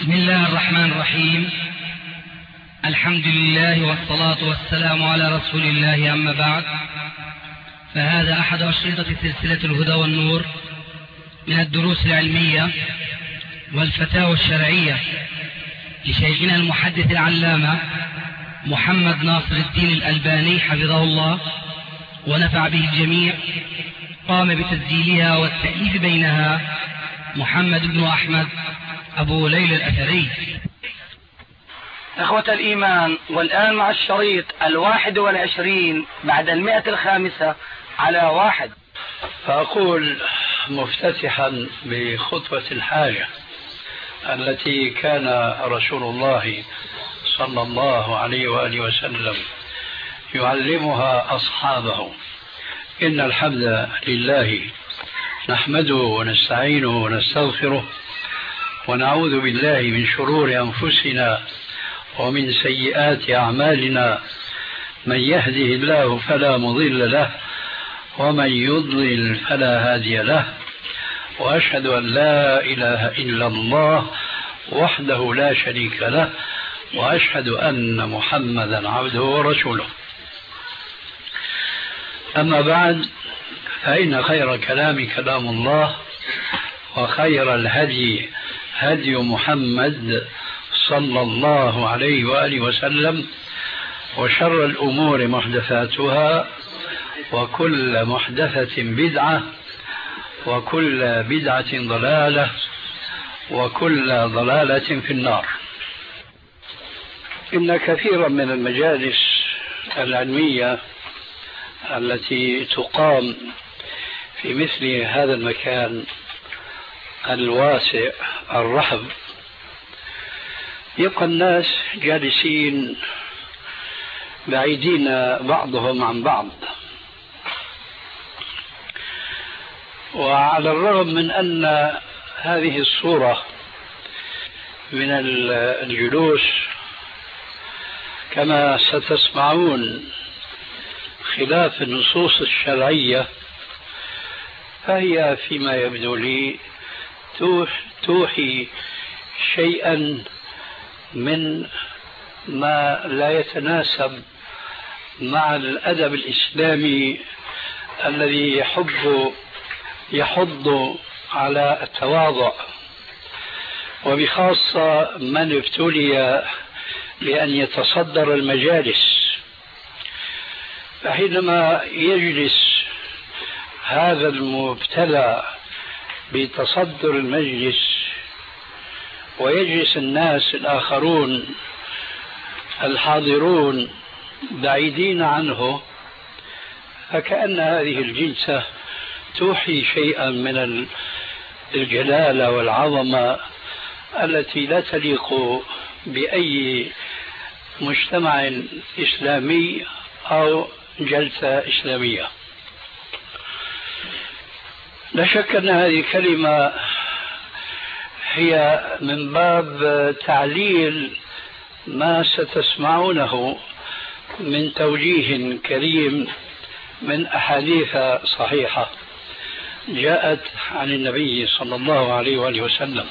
بسم الله الرحمن الرحيم. الحمد لله والصلاة والسلام على رسول الله، أما بعد، فهذا أحد أشرطة سلسلة الهدى والنور من الدروس العلمية والفتاوى الشرعية لشيخنا المحدث العلامة محمد ناصر الدين الألباني حفظه الله ونفع به الجميع. قام بتسجيلها والتأليف بينها محمد بن أحمد أبو ليلى الأثري. إخوة الإيمان، والآن مع الشريط 21 بعد 105 على 1. فأقول مفتتحا بخطبة الحاجة التي كان رسول الله صلى الله عليه وآله وسلم يعلمها أصحابه: إن الحمد لله نحمده ونستعينه ونستغفره ونعوذ بالله من شرور أنفسنا ومن سيئات أعمالنا، من يهده الله فلا مضل له ومن يضلل فلا هادي له، وأشهد أن لا إله إلا الله وحده لا شريك له، وأشهد أن محمدا عبده ورسوله. أما بعد، فإن خير كلام كلام الله، وخير الهدي هدي محمد صلى الله عليه وآله وسلم، وشر الأمور محدثاتها، وكل محدثة بدعة، وكل بدعة ضلالة، وكل ضلالة في النار. إن كثيرا من المجالس العلمية التي تقام في مثل هذا المكان الواسع الرحب يبقى الناس جالسين بعيدين بعضهم عن بعض، وعلى الرغم من أن هذه الصورة من الجلوس كما ستسمعون خلاف النصوص الشرعية، فهي فيما يبدو لي توحي شيئا من ما لا يتناسب مع الأدب الإسلامي الذي يحض على التواضع، وبخاصة من ابتلي بأن يتصدر المجالس. فحينما يجلس هذا المبتلى بتصدر المجلس ويجلس الناس الآخرون الحاضرون بعيدين عنه، فكأن هذه الجلسة توحي شيئا من الجلالة والعظمة التي لا تليق بأي مجتمع إسلامي أو جلسة إسلامية. لا شك أن هذه الكلمة هي من باب تعليل ما ستسمعونه من توجيه كريم من أحاديث صحيحة جاءت عن النبي صلى الله عليه وآله وسلم.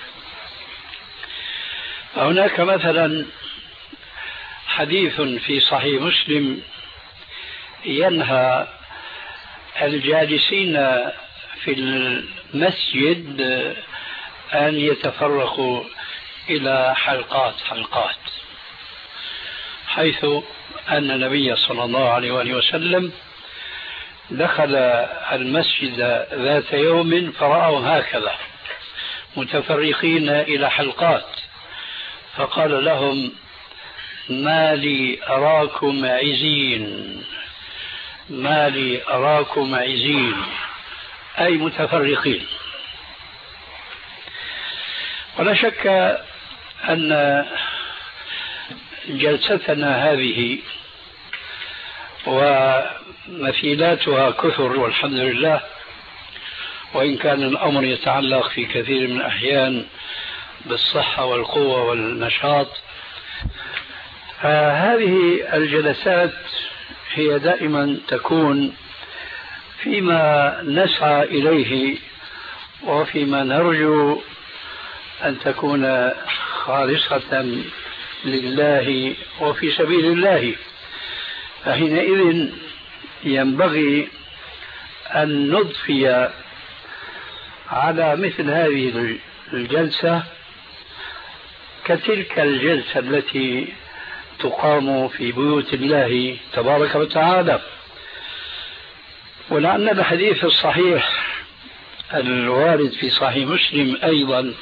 هناك مثلا حديث في صحيح مسلم ينهى الجالسين في المسجد أن يتفرقوا إلى حلقات، حيث أن النبي صلى الله عليه وآله وسلم دخل المسجد ذات يوم فرأوا هكذا متفرقين إلى حلقات، فقال لهم: ما لي أراكم عزين، ما لي أراكم عزين، أي متفرقين. ولا شك أن جلستنا هذه ومثيلاتها كثر والحمد لله، وإن كان الأمر يتعلق في كثير من الأحيان بالصحة والقوة والنشاط، فهذه الجلسات هي دائما تكون فيما نسعى إليه وفيما نرجو أن تكون خالصة لله وفي سبيل الله، فحينئذ ينبغي أن نضفي على مثل هذه الجلسة كتلك الجلسة التي تقام في بيوت الله تبارك وتعالى. ولعل الحديث الصحيح الوارد في صحيح مسلم أيضا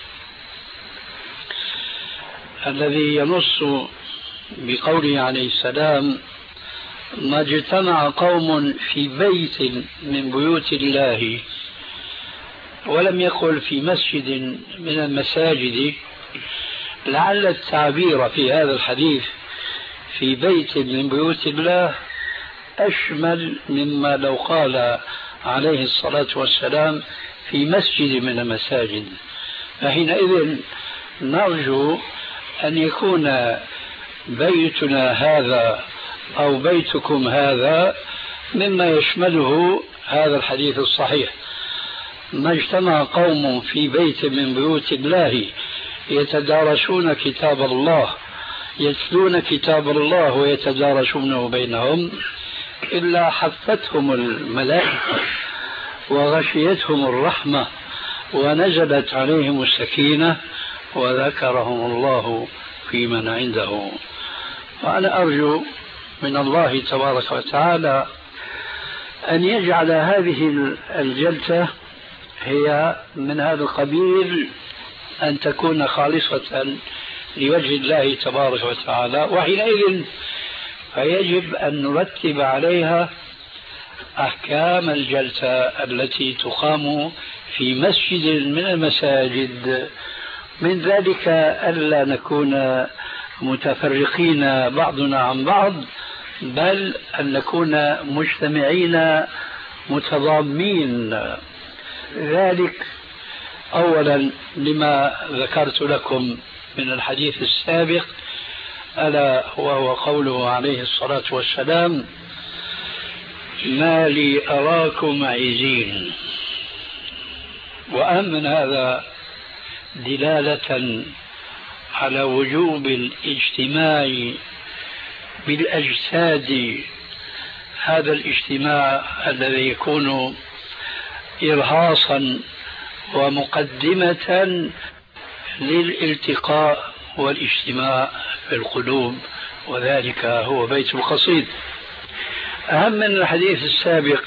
الذي ينص بقوله عليه السلام: ما اجتمع قوم في بيت من بيوت الله، ولم يقل في مسجد من المساجد، لعل التعبير في هذا الحديث في بيت من بيوت الله أشمل مما لو قال عليه الصلاة والسلام في مسجد من المساجد. فحينئذ نرجو أن يكون بيتنا هذا أو بيتكم هذا مما يشمله هذا الحديث الصحيح: ما اجتمع قوم في بيت من بيوت الله يتدارسون كتاب الله، يتلون كتاب الله ويتدارسونه بينهم، إلا حفتهم الملائكة وغشيتهم الرحمة ونزلت عليهم السكينة وذكرهم الله في من عنده. وأنا أرجو من الله تبارك وتعالى أن يجعل هذه الجلسة هي من هذا القبيل، أن تكون خالصة لوجه الله تبارك وتعالى، وحينئذ فيجب أن نرتب عليها أحكام الجلسة التي تقام في مسجد من المساجد. من ذلك ألا نكون متفرقين بعضنا عن بعض، بل أن نكون مجتمعين متضامين. ذلك أولا لما ذكرت لكم من الحديث السابق، ألا وهو قوله عليه الصلاة والسلام: ما لي أراكم عزين. وأهم من هذا دلالة على وجوب الاجتماع بالأجساد، هذا الاجتماع الذي يكون إرهاصا ومقدمة للالتقاء والاجتماع في القلوب، وذلك هو بيت القصيد. أهم من الحديث السابق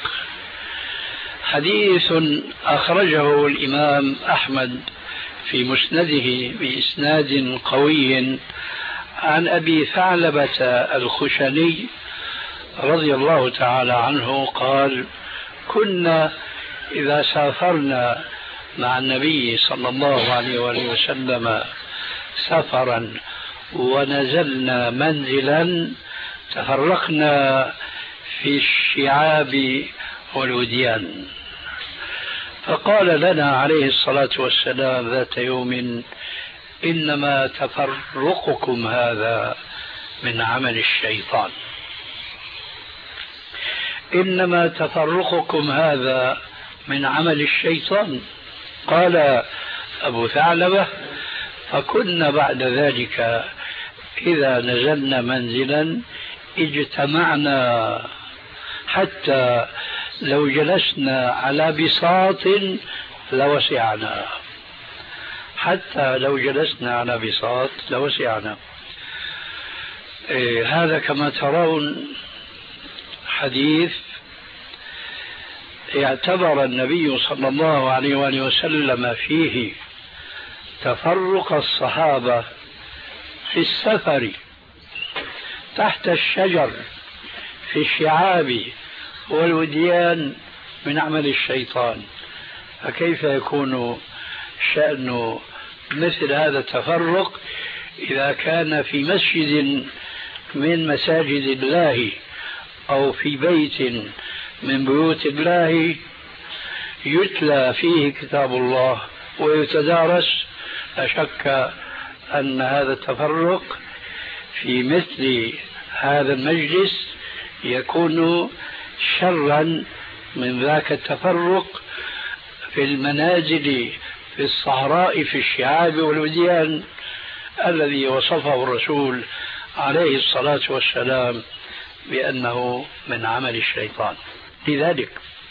حديث أخرجه الإمام أحمد في مسنده بإسناد قوي عن أبي ثعلبة الخشني رضي الله تعالى عنه قال: كنا إذا سافرنا مع النبي صلى الله عليه وآله وسلم سفرا ونزلنا منزلا تفرقنا في الشعاب والوديان، فقال لنا عليه الصلاة والسلام ذات يوم: إنما تفرقكم هذا من عمل الشيطان، إنما تفرقكم هذا من عمل الشيطان. قال أبو ثعلبة: فكنا بعد ذلك إذا نزلنا منزلا اجتمعنا حتى لو جلسنا على بساط لوسعنا، حتى لو جلسنا على بساط لوسعنا. هذا كما ترون حديث اعتبر النبي صلى الله عليه وآله وسلم فيه تفرق الصحابة في السفر تحت الشجر في الشعاب والوديان من عمل الشيطان، فكيف يكون شأن مثل هذا التفرق إذا كان في مسجد من مساجد الله أو في بيت من بيوت الله يتلى فيه كتاب الله ويتدارس؟ لا شك أن هذا التفرق في مثل هذا المجلس يكون شرا من ذاك التفرق في المنازل في الصحراء في الشعاب والوديان الذي وصفه الرسول عليه الصلاة والسلام بأنه من عمل الشيطان. لذلك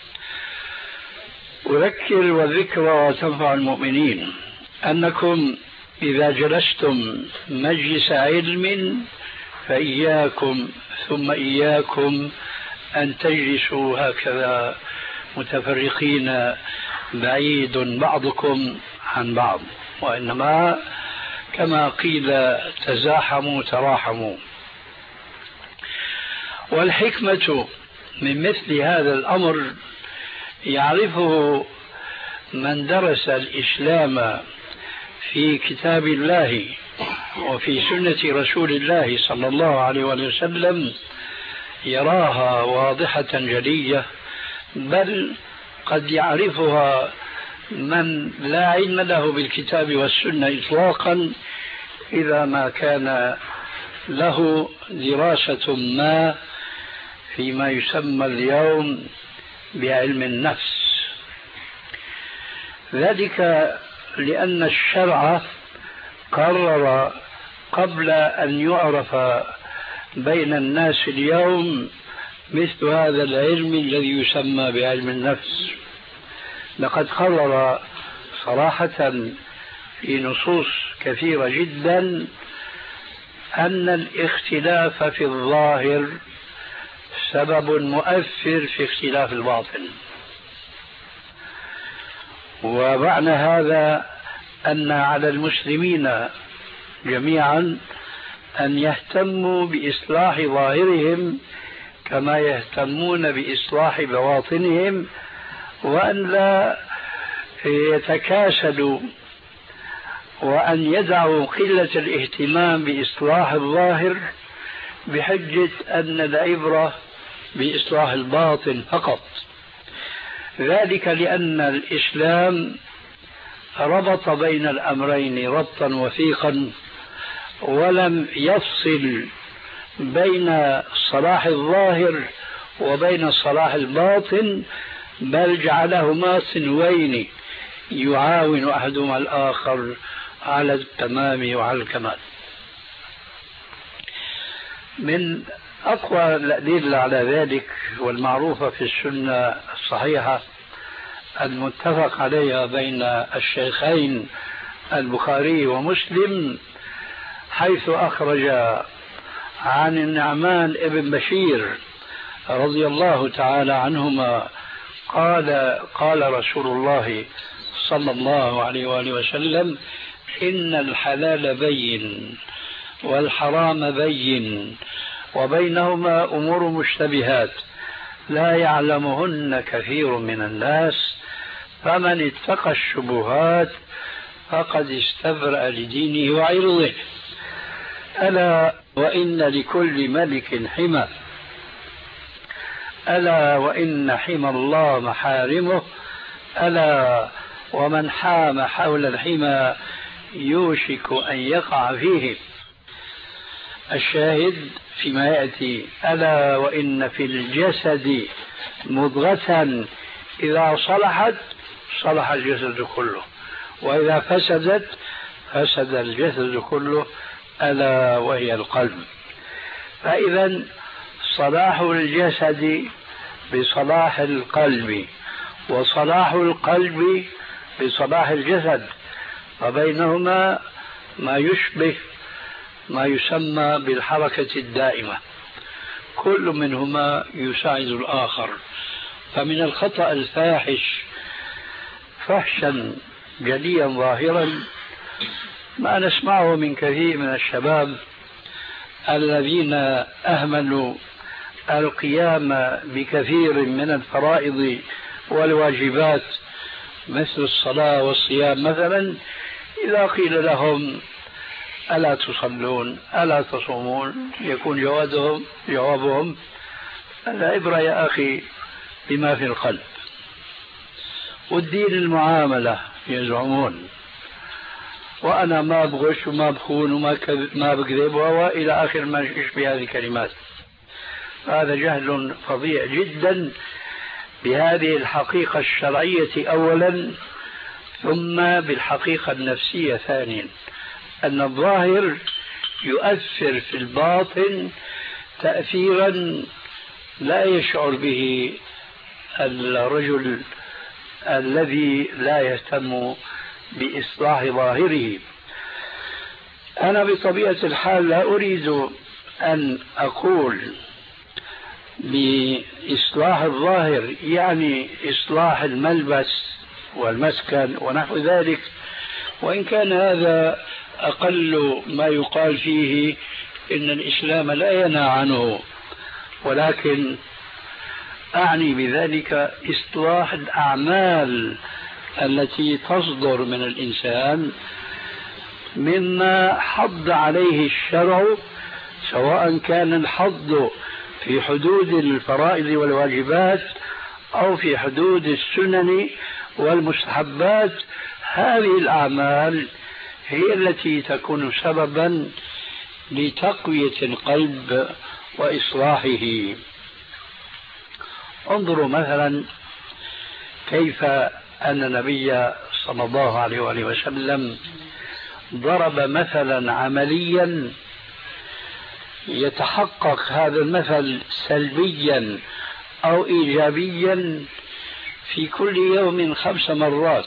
أذكر والذكرى تنفع المؤمنين أنكم إذا جلستم مجلس علم فإياكم ثم إياكم أن تجلسوا هكذا متفرقين بعيد بعضكم عن بعض، وإنما كما قيل تزاحموا تراحموا. والحكمة من مثل هذا الأمر يعرفه من درس الإسلام في كتاب الله وفي سنة رسول الله صلى الله عليه وسلم، يراها واضحة جلية، بل قد يعرفها من لا علم له بالكتاب والسنة إطلاقا إذا ما كان له دراسة ما فيما يسمى اليوم بعلم النفس. ذلك لأن الشرع قرر قبل أن يعرف بين الناس اليوم مثل هذا العلم الذي يسمى بعلم النفس. لقد قرر صراحة في نصوص كثيرة جدا أن الاختلاف في الظاهر سبب مؤثر في اختلاف الباطن. ومعنى هذا أن على المسلمين جميعا أن يهتموا بإصلاح ظاهرهم كما يهتمون بإصلاح بواطنهم، وأن لا يتكاسلوا وأن يدعوا قلة الاهتمام بإصلاح الظاهر بحجة أن العبرة بإصلاح الباطن فقط. ذلك لأن الإسلام ربط بين الأمرين ربطا وثيقا، ولم يفصل بين صلاح الظاهر وبين صلاح الباطن، بل جعلهما صنوين يعاون أحدهما الآخر على التمام وعلى الكمال. من أقوى الأدلة على ذلك والمعروفة في السنة الصحيحة المتفق عليها بين الشيخين البخاري ومسلم، حيث أخرج عن النعمان ابن بشير رضي الله تعالى عنهما قال رسول الله صلى الله عليه وآله وسلم: إن الحلال بين والحرام بين وبينهما أمور مشتبهات لا يعلمهن كثير من الناس، فمن اتقى الشبهات فقد استبرأ لدينه وعرضه. ألا وإن لكل ملك حمى، ألا وإن حمى الله محارمه، ألا ومن حام حول الحمى يوشك أن يقع فيه. الشاهد فيما يأتي: ألا وإن في الجسد مضغة إذا صلحت صلح الجسد كله، وإذا فسدت فسد الجسد كله، ألا وهي القلب. فإذا صلاح الجسد بصلاح القلب، وصلاح القلب بصلاح الجسد، وبينهما ما يشبه ما يسمى بالحركة الدائمة، كل منهما يساعد الآخر. فمن الخطأ الفاحش فحشا جليا ظاهرا ما نسمعه من كثير من الشباب الذين أهملوا القيام بكثير من الفرائض والواجبات مثل الصلاة والصيام مثلا، إذا قيل لهم: ألا تصلون ألا تصومون؟ يكون جوابهم: العبرة يا أخي بما في القلب، والدين المعاملة يزعمون، وأنا ما بغش وما بخون وما بكذب وإلى آخر ما يشبه هذه الكلمات. هذا جهل فظيع جدا بهذه الحقيقة الشرعية أولا، ثم بالحقيقة النفسية ثانيا، أن الظاهر يؤثر في الباطن تأثيرا لا يشعر به الرجل الذي لا يهتم بإصلاح ظاهره. أنا بطبيعة الحال لا أريد أن أقول بإصلاح الظاهر يعني إصلاح الملبس والمسكن ونحو ذلك، وإن كان هذا أقل ما يقال فيه إن الإسلام لا ينهى عنه، ولكن أعني بذلك إصلاح الأعمال التي تصدر من الإنسان مما حض عليه الشرع، سواء كان الحض في حدود الفرائض والواجبات أو في حدود السنن والمستحبات. هذه الأعمال هي التي تكون سببا لتقوية القلب وإصلاحه. انظروا مثلا كيف أن النبي صلى الله عليه وآله وسلم ضرب مثلا عمليا يتحقق هذا المثل سلبيا أو إيجابيا في كل يوم 5 مرات.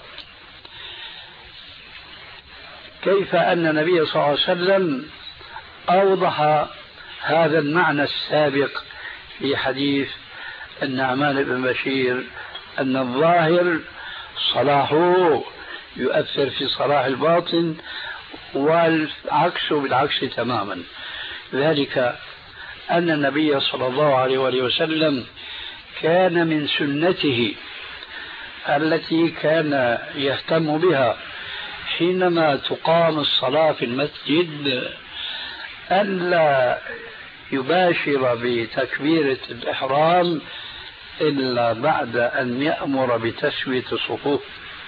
كيف أن النبي صلى الله عليه وسلم أوضح هذا المعنى السابق في حديث النعمان بن بشير أن الظاهر صلاحه يؤثر في صلاح الباطن والعكس بالعكس تماما. ذلك أن النبي صلى الله عليه وسلم كان من سنته التي كان يهتم بها حينما تقام الصلاة في المسجد ألا يباشر بتكبيرة الإحرام إلا بعد أن يأمر بتسوية الصفوف،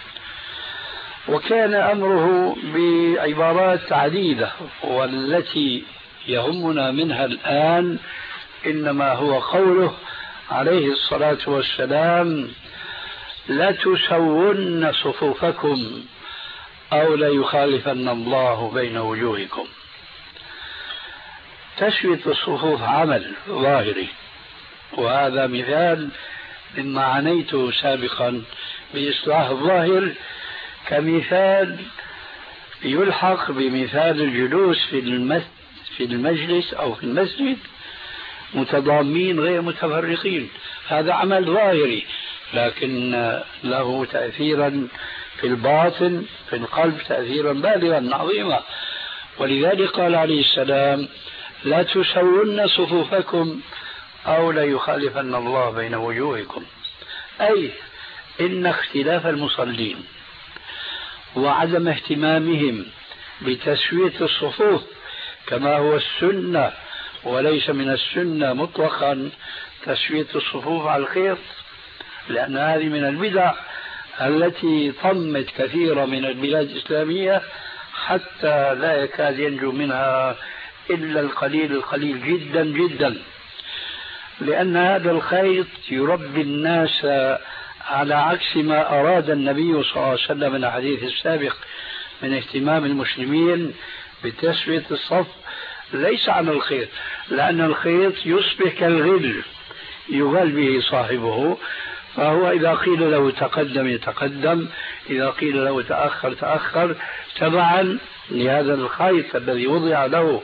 وكان أمره بعبارات عديدة، والتي يهمنا منها الآن إنما هو قوله عليه الصلاة والسلام: لا تسون صفوفكم أو لا يخالفن الله بين وجوهكم. تسوية الصفوف عمل ظاهري، وهذا مثال مما عنيته سابقا بإصلاح الظاهر، كمثال يلحق بمثال الجلوس في المجلس أو في المسجد متضامين غير متفرقين. هذا عمل ظاهري لكن له تأثيرا في الباطن في القلب تأثيرا بالغا عظيما. ولذلك قال عليه السلام: لا تسون صفوفكم أو لا يخالفن الله بين وجوهكم. أي إن اختلاف المصلين وعدم اهتمامهم بتسوية الصفوف كما هو السنة، وليس من السنة مطلقا تسوية الصفوف على الخيط، لأن هذه من البدع التي طمت كثيرا من البلاد الإسلامية حتى لا يكاد ينجو منها إلا القليل جدا جدا، لأن هذا الخيط يربي الناس على عكس ما أراد النبي صلى الله عليه وسلم من الحديث السابق من اهتمام المسلمين بتسوية الصف، ليس عن الخيط، لأن الخيط يصبح كالغل يغل به صاحبه، فهو إذا قيل له تقدم يتقدم، إذا قيل له تأخر تأخر، تبعا لهذا الخيط الذي وضع له.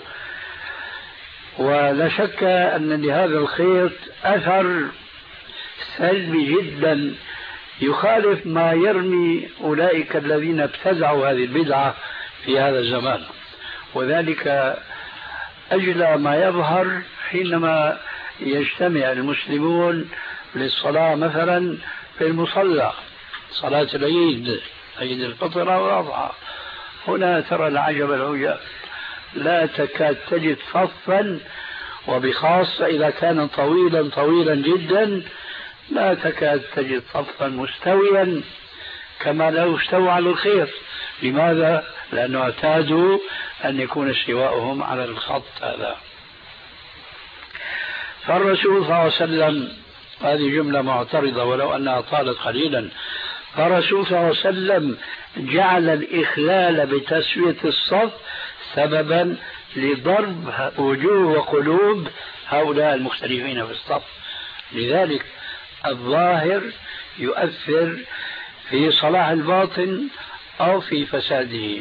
ولا شك أن لهذا الخيط أثر سلبي جدا يخالف ما يرمي أولئك الذين ابتدعوا هذه البدعة في هذا الزمان. وذلك أجل ما يظهر حينما يجتمع المسلمون للصلاة مثلا في المصلى، صلاة العيد، عيد الفطر والأضحى، هنا ترى العجب العجاب، لا تكاد تجد صفا، وبخاصة إذا كان طويلا جدا لا تكاد تجد صفا مستويا كما لو استوى على الخيط. لماذا؟ لأنه اعتادوا أن يكون استواؤهم على الخط هذا. فالرسول صلى الله عليه وسلم، هذه جملة معترضة ولو أنها طالت قليلا، فالرسول صلى الله عليه وسلم جعل الإخلال بتسوية الصف سببا لضرب وجوه وقلوب هؤلاء المختلفين في الصف. لذلك الظاهر يؤثر في صلاح الباطن أو في فساده،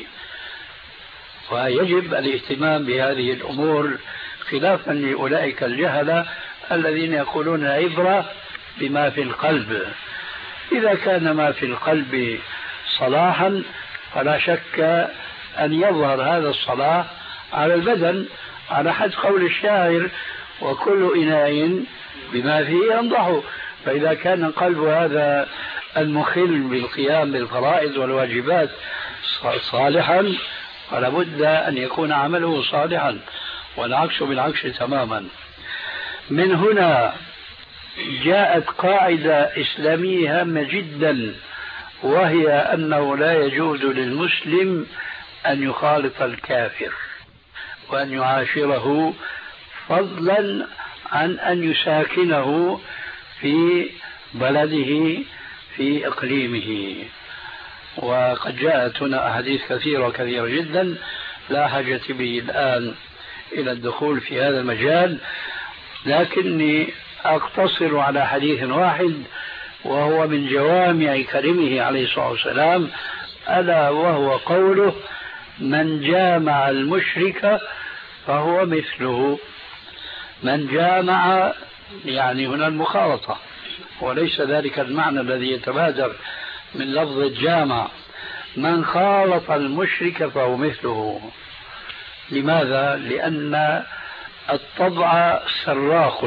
ويجب الاهتمام بهذه الأمور خلافا لأولئك الجهلة الذين يقولون العبرة بما في القلب. إذا كان ما في القلب صلاحا فلا شك أن يظهر هذا الصلاح على البدن، على حد قول الشاعر: وكل إناء بما فيه ينضح. فإذا كان قلب هذا المخل بالقيام بالفرائض والواجبات صالحا فلا بد أن يكون عمله صالحا، والعكس بالعكس تماما. من هنا جاءت قاعدة إسلامية هامة جدا، وهي أنه لا يجوز للمسلم أن يخالط الكافر وأن يعاشره، فضلا عن أن يساكنه في بلده في إقليمه. وقد جاءت هنا أحاديث كثيرة جدا لا حاجة به الآن إلى الدخول في هذا المجال، لكني أقتصر على حديث واحد وهو من جوامع كلمه عليه الصلاة والسلام، ألا وهو قوله: من جامع المشرك فهو مثله. من جامع يعني هنا المخالطة، وليس ذلك المعنى الذي يتبادر من لفظ الجامع. من خالط المشرك فهو مثله. لماذا؟ لأن الطبع سراق،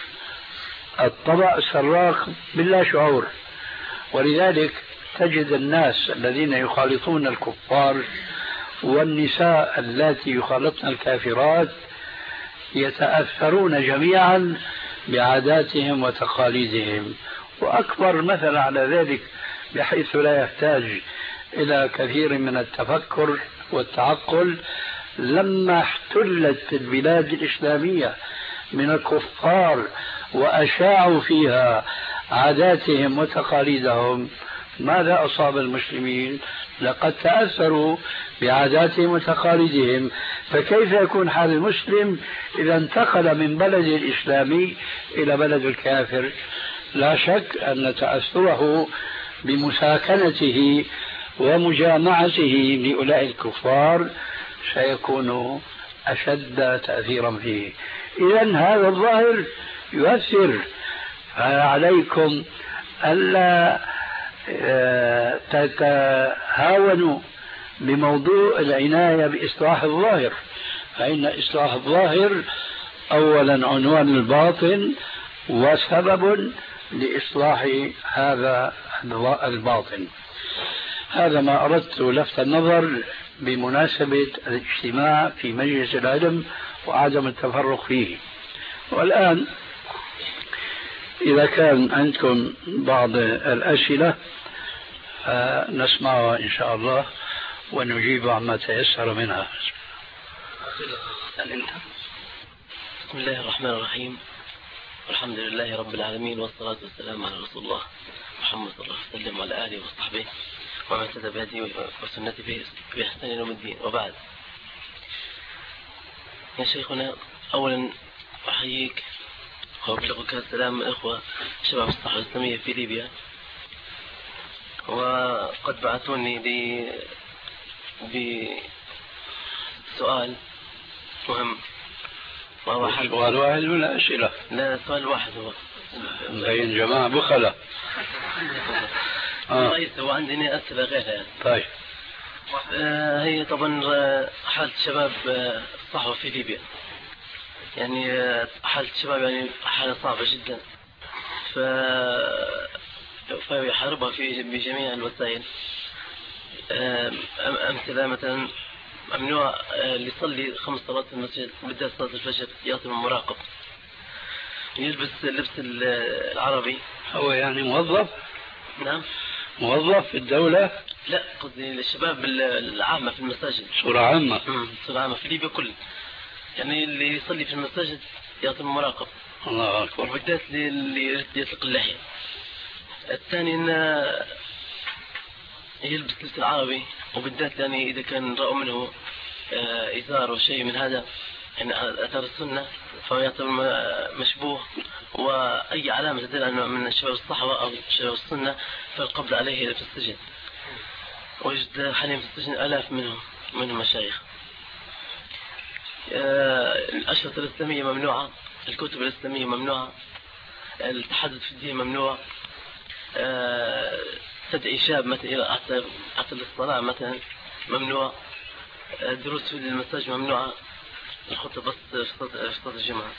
الطبع سراق بلا شعور، ولذلك تجد الناس الذين يخالطون الكفار والنساء اللاتي يخالطن الكافرات يتأثرون جميعا بعاداتهم وتقاليدهم. وأكبر مثل على ذلك بحيث لا يحتاج إلى كثير من التفكر والتعقل: لما احتلت البلاد الإسلامية من الكفار وأشاعوا فيها عاداتهم وتقاليدهم، ماذا أصاب المسلمين؟ لقد تأثروا بعاداتهم وتقاليدهم. فكيف يكون حال المسلم إذا انتقل من بلد الإسلامي إلى بلد الكافر؟ لا شك أن تأثره بمساكنته ومجامعته لأولئك الكفار سيكون أشد تأثيرا فيه. إذن هذا الظاهر يؤثر، فعليكم ألا تتهاونوا بموضوع العناية بإصلاح الظاهر، فإن إصلاح الظاهر أولا عنوان الباطن وسبب لإصلاح هذا الباطن. هذا ما أردت لفت النظر بمناسبة الاجتماع في مجلس العلم وعدم التفرق فيه. والآن إذا كان عندكم بعض الأسئلة نسمعها إن شاء الله ونجيب عما تيسر منها. بسم الله الرحمن الرحيم، والحمد لله رب العالمين، والصلاة والسلام على رسول الله محمد صلى الله عليه وسلم وعلى آله وصحبه ومن اهتدى بهديه وسنته بإحسان يوم الدين. وبعد، يا شيخنا، أولا أحييك وأبلغك السلام من إخوة شباب الصحوة الإسلامية في ليبيا، وقد بعثوني بسؤال مهم، وهو حل سؤال واحد ولا أسئلة؟ لا، سؤال واحد هو. زين جماعة بخلة. رئيس هو عندنا أسئلة غيرها يعني. طيب. هي طبعا حالة شباب الصحوة في ليبيا، يعني حالة الشباب يعني حالة صعبة جدا، فيحاربها بجميع الوسائل. أمثلة مثلا ممنوع اللي يصلي 5 صلوات في المسجد بالذات صلاة الفجر يعطي مراقب، يلبس اللبس العربي. هو يعني موظف؟ نعم، موظف في الدولة؟ لا، قصدي الشباب العامة في المساجد. صورة عامة. صورة عامة في ليبيا كل، يعني اللي يصلي في المساجد يعطي مراقب. الله أكبر. وبالذات اللي يطلق اللحية. الثاني إن يلبس لبس العربي، وبالذات يعني إذا كان رأوا منه إزار وشيء من هذا يعني أثر السنة، فهو يعتبر مشبوه، وأي علامة تدل أنه من شباب الصحوة أو شباب السنة فالقبض عليه في السجن. ويوجد حاليا في السجن آلاف منهم مشايخ. الأشرطة الإسلامية ممنوعة، الكتب الإسلامية ممنوعة، التحدث في الدين ممنوع، تدعي شاب مثلا حتى للصلاة مثلا ممنوع، الدروس في المساجد ممنوعة، الخطبة بس في صلاة الجمعة.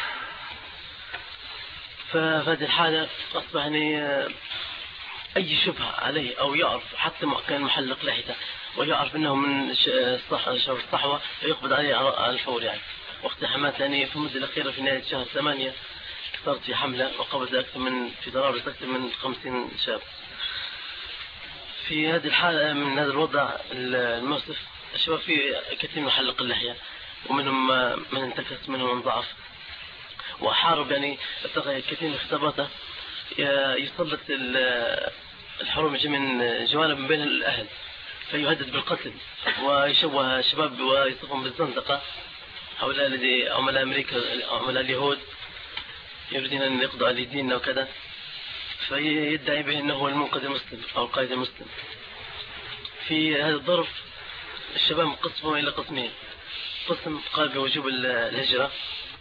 فهذه الحالة أصبح يعني أي شبهة عليه أو يعرف حتى كان محلق لحيته ويعرف أنه من شباب الصحوة فيقبض عليه على الفور يعني. واقتحامات يعني في المدة الأخيرة في نهاية شهر 8 صارت في حملة وقبض في طرابلس أكثر من 50 شاب. في هذه الحالة من هذا الوضع المؤسف، الشباب في كثير من حلق اللحية، ومنهم من انتكس، منهم من ضعف وحارب يعني كثير من خطاباته يسلط الحروب من جوانب بين الأهل، فيهدد بالقتل ويشوه الشباب ويصفهم بالزندقة. هؤلاء الذي عملاء أمريكا، عملاء اليهود، يريدون أن يقضوا على ديننا وكذا، فيدعي به أنه هو المنقذ المسلم أو القائد المسلم. في هذا الظرف الشباب قسموا إلى قسمين، قسم قال بوجوب الهجرة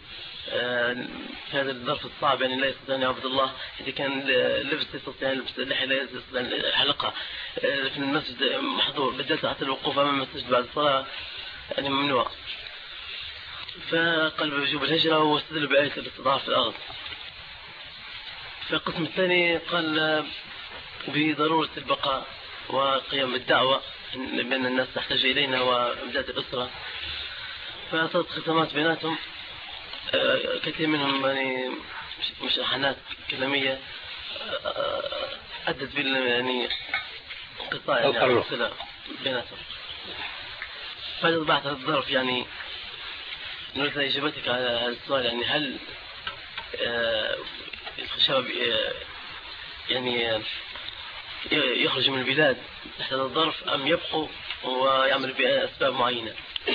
في هذا الظرف الصعب يعني لا يستطيع أن يعبد الله، إذا كان لبس يستطيع أن يلبس اللحية لا يستطيع أن يحلقها في المسجد محظور، بالذات حتى الوقوف أمام المسجد بعد الصلاة يعني ممنوع. فقال بوجوب الهجرة واستدل بآية الاستضعاف في الأرض. فالقسم الثاني قال بضرورة البقاء وقيام بالدعوة بأن الناس تحتاج إلينا وإمداد الأسرة. فصارت خصامات بيناتهم، كثير منهم يعني مشاحنات كلامية أدت يعني انقطاع يعني الصلة بيناتهم. فأصبحت هذا الظرف يعني نريد إجابتك على هذا السؤال، يعني هل الشباب يعني يخرج من البلاد تحت هذا الظرف أم يبقوا ويعمل بأسباب معينة؟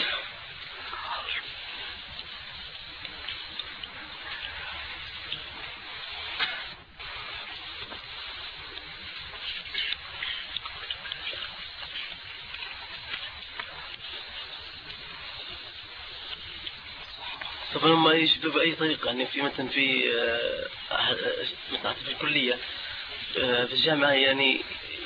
طبعا هم يجدوا بأي طريقة يعني في مثلا في الكلية في الجامعة يعني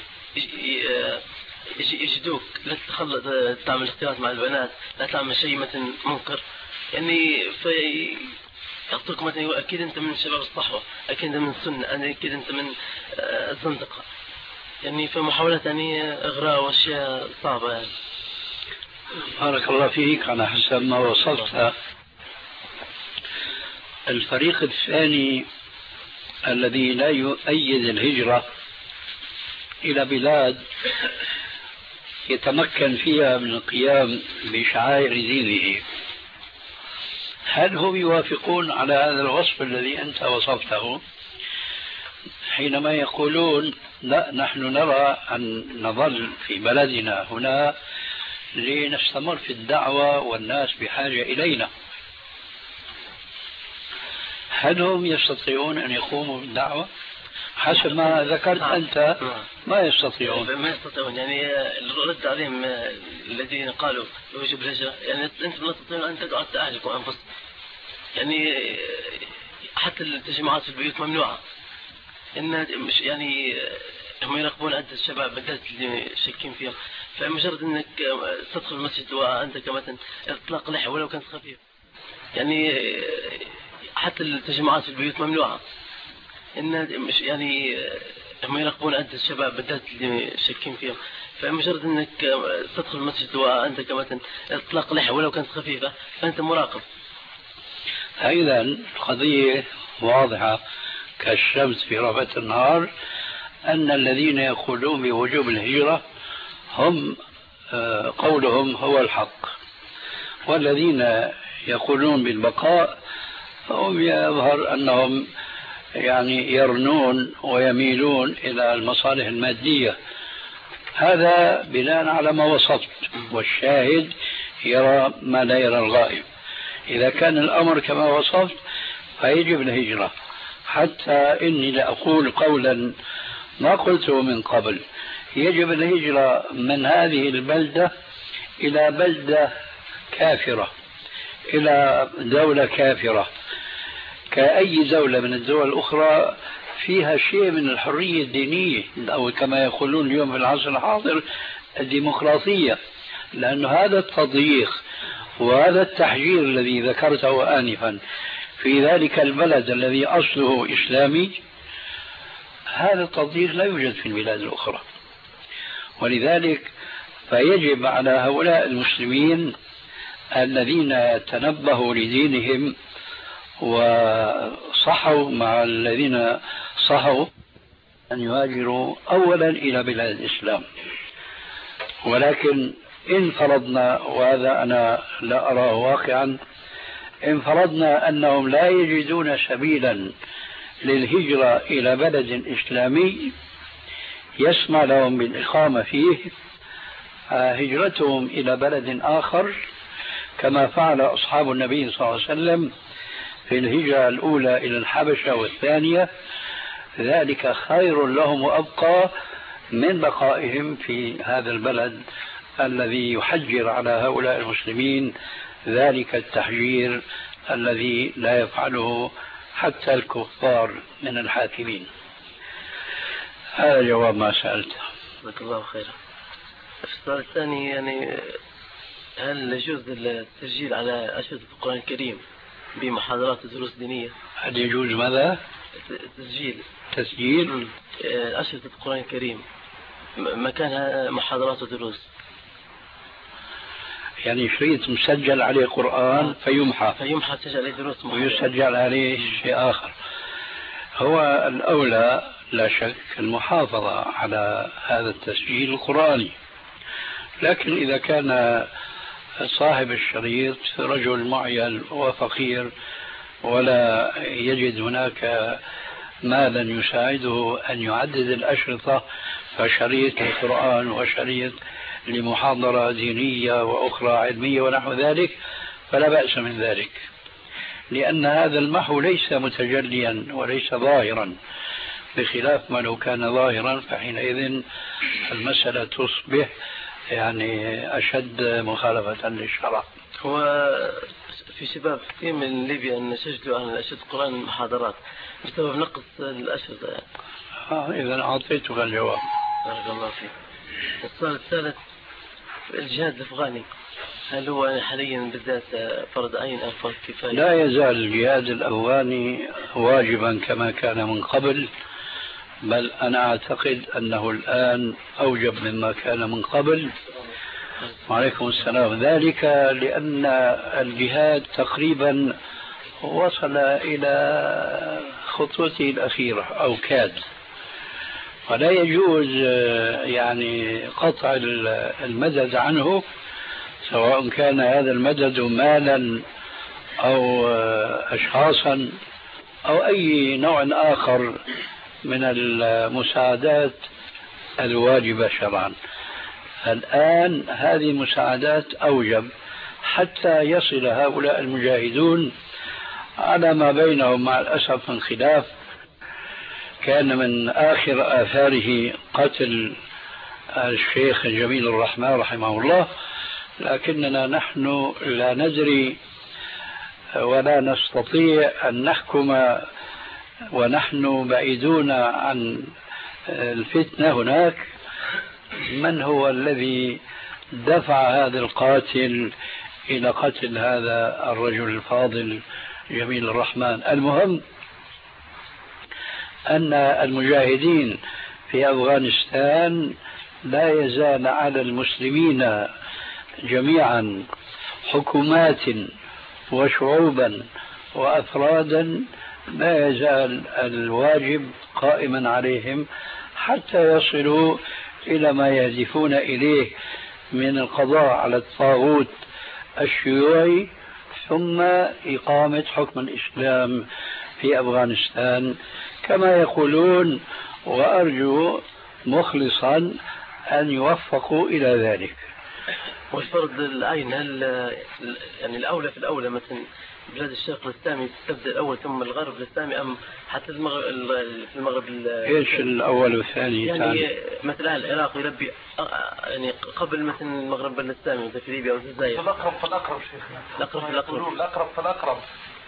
يجدوك لا تعمل اختلاط مع البنات، لا تعمل شيء مثلا منكر يعني، يعطوك مثلا أكيد أنت من شباب الصحوة، أكيد أنت من السنة، أكيد أنت من الزندقة يعني، فمحاولة يعني إغراء وأشياء صعبة يعني. بارك الله فيك. على حسب ما وصلت، الفريق الثاني الذي لا يؤيد الهجرة إلى بلاد يتمكن فيها من القيام بشعائر دينه، هل هم يوافقون على هذا الوصف الذي أنت وصفته حينما يقولون لا نحن نرى أن نظل في بلدنا هنا لنستمر في الدعوة والناس بحاجة إلينا؟ هل هم يستطيعون أن يقوموا بالدعوة؟ حسب ما ذكرت أنت ما يستطيعون. ما يستطيعون يعني الرد عليهم الذين قالوا بوجوب الهجرة، يعني أنتم لا تستطيعون أن تدعوا حتى أهلكم وأنفسكم، يعني حتى التجمعات في البيوت ممنوعة، إن مش يعني هم يراقبون عدة الشباب بالذات اللي شاكين فيهم، فمجرد أنك تدخل المسجد وأنت كمثلا إطلاق لحية ولو كانت خفيفة، يعني حتى التجمعات في البيوت ممنوعة، إن مش يعني هم يراقبون عدة الشباب بالذات اللي شاكين فيهم، فمجرد أنك تدخل المسجد وأنت كمثلا إطلاق لحية ولو كانت خفيفة فأنت مراقب. إذا القضية واضحة كالشمس في ربع النهار، أن الذين يقولون بوجوب الهجرة هم قولهم هو الحق، والذين يقولون بالبقاء هم يظهر أنهم يعني يرنون ويميلون إلى المصالح المادية هذا بناء على ما وصفت، والشاهد يرى ما لا يرى الغائب. إذا كان الأمر كما وصفت فيجب الهجرة، حتى إني لأقول قولا ما قلته من قبل، يجب الهجرة من هذه البلدة إلى بلدة كافرة، إلى دولة كافرة، كأي دولة من الدول الأخرى فيها شيء من الحرية الدينية، أو كما يقولون اليوم في العصر الحاضر الديمقراطية. لأن هذا التضييق وهذا التحجير الذي ذكرته آنفا في ذلك البلد الذي أصله إسلامي، هذا التضييق لا يوجد في البلاد الأخرى. ولذلك فيجب على هؤلاء المسلمين الذين تنبهوا لدينهم وصحوا مع الذين صحوا أن يهاجروا أولا إلى بلاد الإسلام. ولكن إن فرضنا، وهذا أنا لا أراه واقعا، إن فرضنا أنهم لا يجدون سبيلا للهجرة إلى بلد إسلامي يسمع لهم بالإقامة فيه، هجرتهم إلى بلد آخر كما فعل أصحاب النبي صلى الله عليه وسلم في الهجرة الأولى إلى الحبشة والثانية، ذلك خير لهم وأبقى من بقائهم في هذا البلد الذي يحجر على هؤلاء المسلمين ذلك التحجير الذي لا يفعله حتى الكفار من الحاكمين. هذا جواب ما سألته. جزاك الله خيرا. السؤال الثاني، يعني هل يجوز التسجيل على أشرطة القرآن الكريم بمحاضرات ودروس دينية؟ هل يجوز ماذا؟ تسجيل أشرطة القرآن الكريم مكانها محاضرات ودروس، يعني شريط مسجل عليه قرآن فيمحى تسجل عليه دروس ويسجل عليه شيء آخر. هو الأولى لا شك المحافظة على هذا التسجيل القرآني، لكن إذا كان صاحب الشريط رجل معيل وفقير ولا يجد هناك مالا يساعده أن يعدد الأشرطة، فشريط القرآن وشريط لمحاضرة دينية وأخرى علمية ونحو ذلك، فلا بأس من ذلك، لأن هذا المحو ليس متجليا وليس ظاهرا، بخلاف ما لو كان ظاهرا فحينئذ المسألة تصبح يعني أشد مخالفة للشرع. هو في شباب كثير من ليبيا أن سجلوا عن أشرطة القرآن محاضرات بسبب نقص الأشرطة. إذا أعطيتك الجواب. بارك الله فيك. السؤال الثالث، الجهاد الأفغاني هل هو حاليا بالذات فرض عين أم فرض كفاية؟ لا يزال الجهاد الأفغاني واجبا كما كان من قبل، بل أنا أعتقد أنه الآن أوجب مما كان من قبل. وعليكم السلام. ذلك لأن الجهاد تقريبا وصل إلى خطوته الأخيرة أو كاد، ولا يجوز يعني قطع المدد عنه، سواء كان هذا المدد مالا أو أشخاصا أو أي نوع آخر من المساعدات الواجبة شرعا. الآن هذه المساعدات أوجب حتى يصل هؤلاء المجاهدون على ما بينهم مع الأسف من خلاف. كان من آخر آثاره قتل الشيخ جميل الرحمن رحمه الله، لكننا نحن لا ندري ولا نستطيع أن نحكم ونحن بعيدون عن الفتنة هناك من هو الذي دفع هذا القاتل إلى قتل هذا الرجل الفاضل جميل الرحمن. المهم أن المجاهدين في أفغانستان لا يزال على المسلمين جميعا حكومات وشعوبا وأفرادا، لا يزال الواجب قائما عليهم حتى يصلوا إلى ما يهدفون إليه من القضاء على الطاغوت الشيوعي ثم إقامة حكم الإسلام في أفغانستان كما يقولون. وأرجو مخلصا أن يوفقوا إلى ذلك. والفرض العين هل يعني الأولى في الأولى مثلا بلاد الشرق الإسلامي تبدأ الأول ثم الغرب الإسلامي، أم حتى في المغرب إيش الأول والثاني؟ يعني مثلا العراق يربي يعني قبل مثلا المغرب الإسلامي في ليبيا أو الجزائر. فالأقرب شيخنا، الأقرب فالأقرب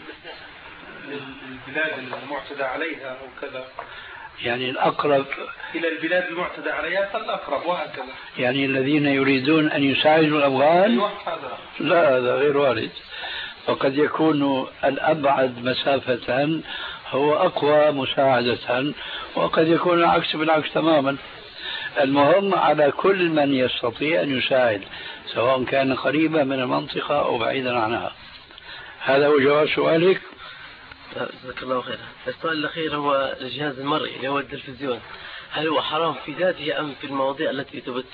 للبلاد المعتدى عليها وكذا، يعني الأقرب إلى البلاد المعتدى عليها فالأقرب وهكذا. يعني الذين يريدون أن يساعدوا الأفغان لا، هذا غير وارد. وقد يكون الأبعد مسافة هو أقوى مساعدة، وقد يكون العكس بالعكس تماما. المهم على كل من يستطيع أن يساعد، سواء كان قريبا من المنطقة أو بعيدا عنها. هذا هو جواب سؤالك. جزاك الله خيرا. السؤال الأخير هو الجهاز المرئي اللي هو التلفزيون، هل هو حرام في ذاته أم في المواضيع التي تبث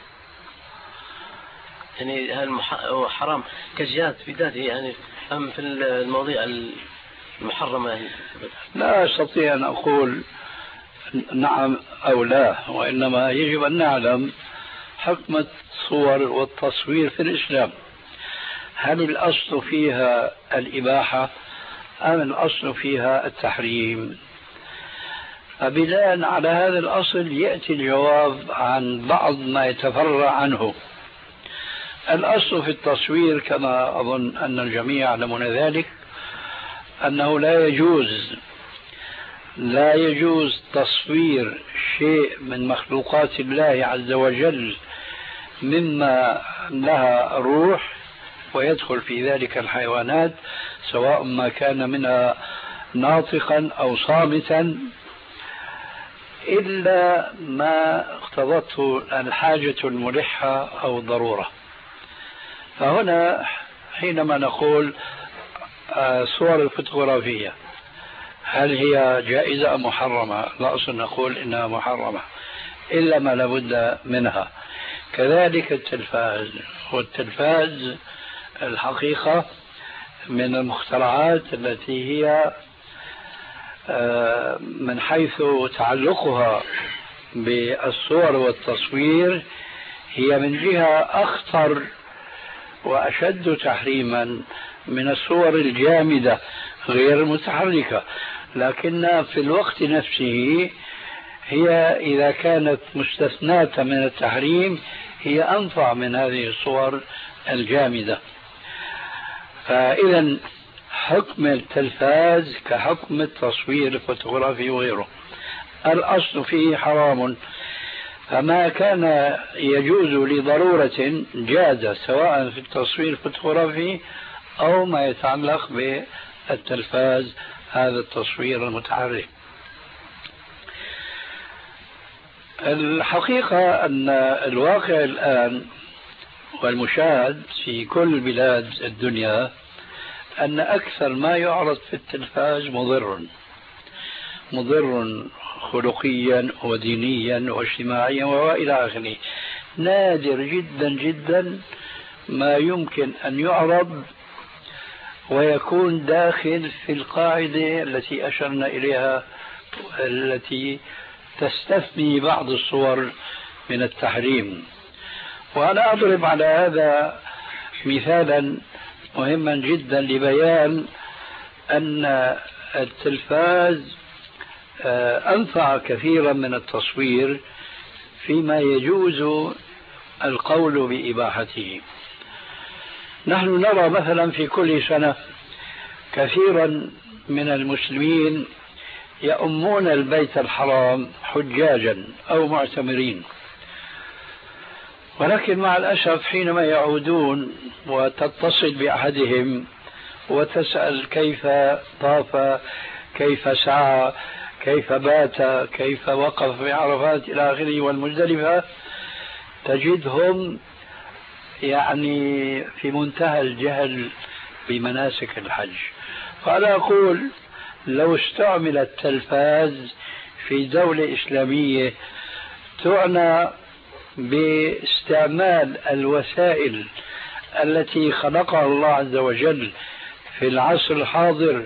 يعني هل هو حرام كجهاز في ذاته يعني أم في المواضيع المحرمة يعني؟ لا أستطيع أن أقول نعم أو لا، وإنما يجب أن نعلم حكم الصور والتصوير في الإسلام. هل الأصل فيها الإباحة أم الأصل فيها التحريم؟ فبناء على هذا الأصل يأتي الجواب عن بعض ما يتفرع عنه. الأصل في التصوير كما أظن أن الجميع يعلمون ذلك أنه لا يجوز تصوير شيء من مخلوقات الله عز وجل مما لها روح، ويدخل في ذلك الحيوانات سواء ما كان منها ناطقا أو صامتا، إلا ما اقتضته الحاجة الملحة أو الضرورة. فهنا حينما نقول صور الفوتوغرافية هل هي جائزة أم محرمة؟ لا أصل نقول إنها محرمة إلا ما لابد منها. كذلك التلفاز، والتلفاز الحقيقة من المخترعات التي هي من حيث تعلقها بالصور والتصوير هي من جهة أخطر وأشد تحريما من الصور الجامدة غير المتحركة، لكن في الوقت نفسه هي إذا كانت مستثناة من التحريم هي أنفع من هذه الصور الجامدة. فإذا حكم التلفاز كحكم التصوير الفوتوغرافي وغيره، الأصل فيه حرام، فما كان يجوز لضرورة جاز، سواء في التصوير الفوتوغرافي أو ما يتعلق بالتلفاز هذا التصوير المتحرك. الحقيقة أن الواقع الآن والمشاهد في كل بلاد الدنيا أن أكثر ما يعرض في التلفاز مضر خلقيا ودينيا واجتماعيا وإلى آخره. نادر جدا جدا ما يمكن أن يعرض ويكون داخل في القاعدة التي أشرنا إليها، التي تستثني بعض الصور من التحريم. وأنا أضرب على هذا مثالا مهما جدا لبيان أن التلفاز أنفع كثيرا من التصوير فيما يجوز القول بإباحته. نحن نرى مثلا في كل سنة كثيرا من المسلمين يؤمون البيت الحرام حجاجا أو معتمرين، ولكن مع الأسف حينما يعودون وتتصل بأحدهم وتسأل كيف طاف، كيف سعى، كيف بات، كيف وقف بعرفات إلى آخره والمزدلفة، تجدهم يعني في منتهى الجهل بمناسك الحج. فأنا أقول لو استعمل التلفاز في دولة إسلامية تعنى باستعمال الوسائل التي خلقها الله عز وجل في العصر الحاضر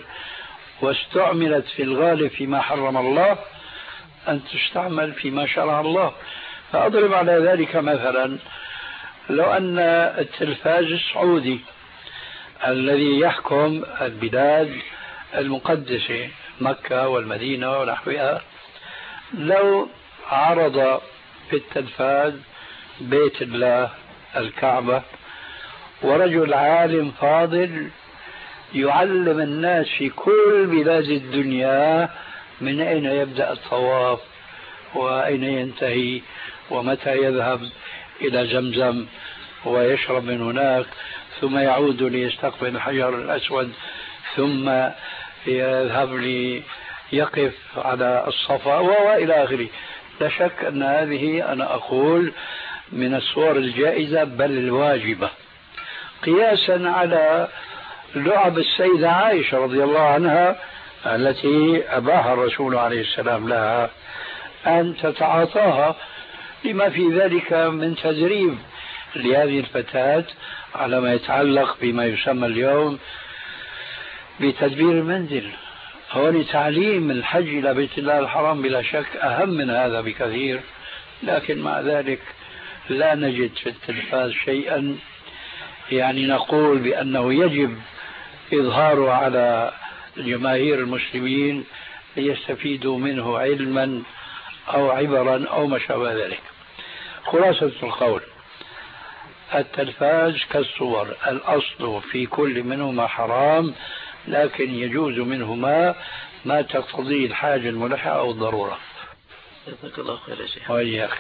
واستعملت في الغالب فيما حرم الله، أن تستعمل فيما شرع الله. فأضرب على ذلك مثلا، لو أن التلفاز السعودي الذي يحكم البلاد المقدسة مكة والمدينة ونحوها، لو عرض في التلفاز بيت الله الكعبة، ورجل عالم فاضل يعلم الناس في كل بلاد الدنيا من أين يبدأ الطواف وأين ينتهي ومتى يذهب إلى زمزم ويشرب من هناك، ثم يعود ليستقبل الحجر الأسود، ثم يذهب ليقف على الصفا وإلى آخره. لا شك أن هذه أنا أقول من الصور الجائزة بل الواجبة، قياسا على لعب السيدة عائشة رضي الله عنها التي أباها الرسول عليه السلام لها أن تتعاطاها، لما في ذلك من تدريب لهذه الفتاة على ما يتعلق بما يسمى اليوم بتدبير المنزل. هون تعليم الحج إلى بيت الله الحرام بلا شك أهم من هذا بكثير، لكن مع ذلك لا نجد في التلفاز شيئا يعني نقول بأنه يجب إظهاره على جماهير المسلمين ليستفيدوا منه علما أو عبرا أو ما شابه ذلك. خلاصة القول، التلفاز كالصور، الأصل في كل منهما حرام، لكن يجوز منهما ما تقتضيه الحاجة الملحة أو الضرورة. جزاك الله خير يا شيخ. وإياك.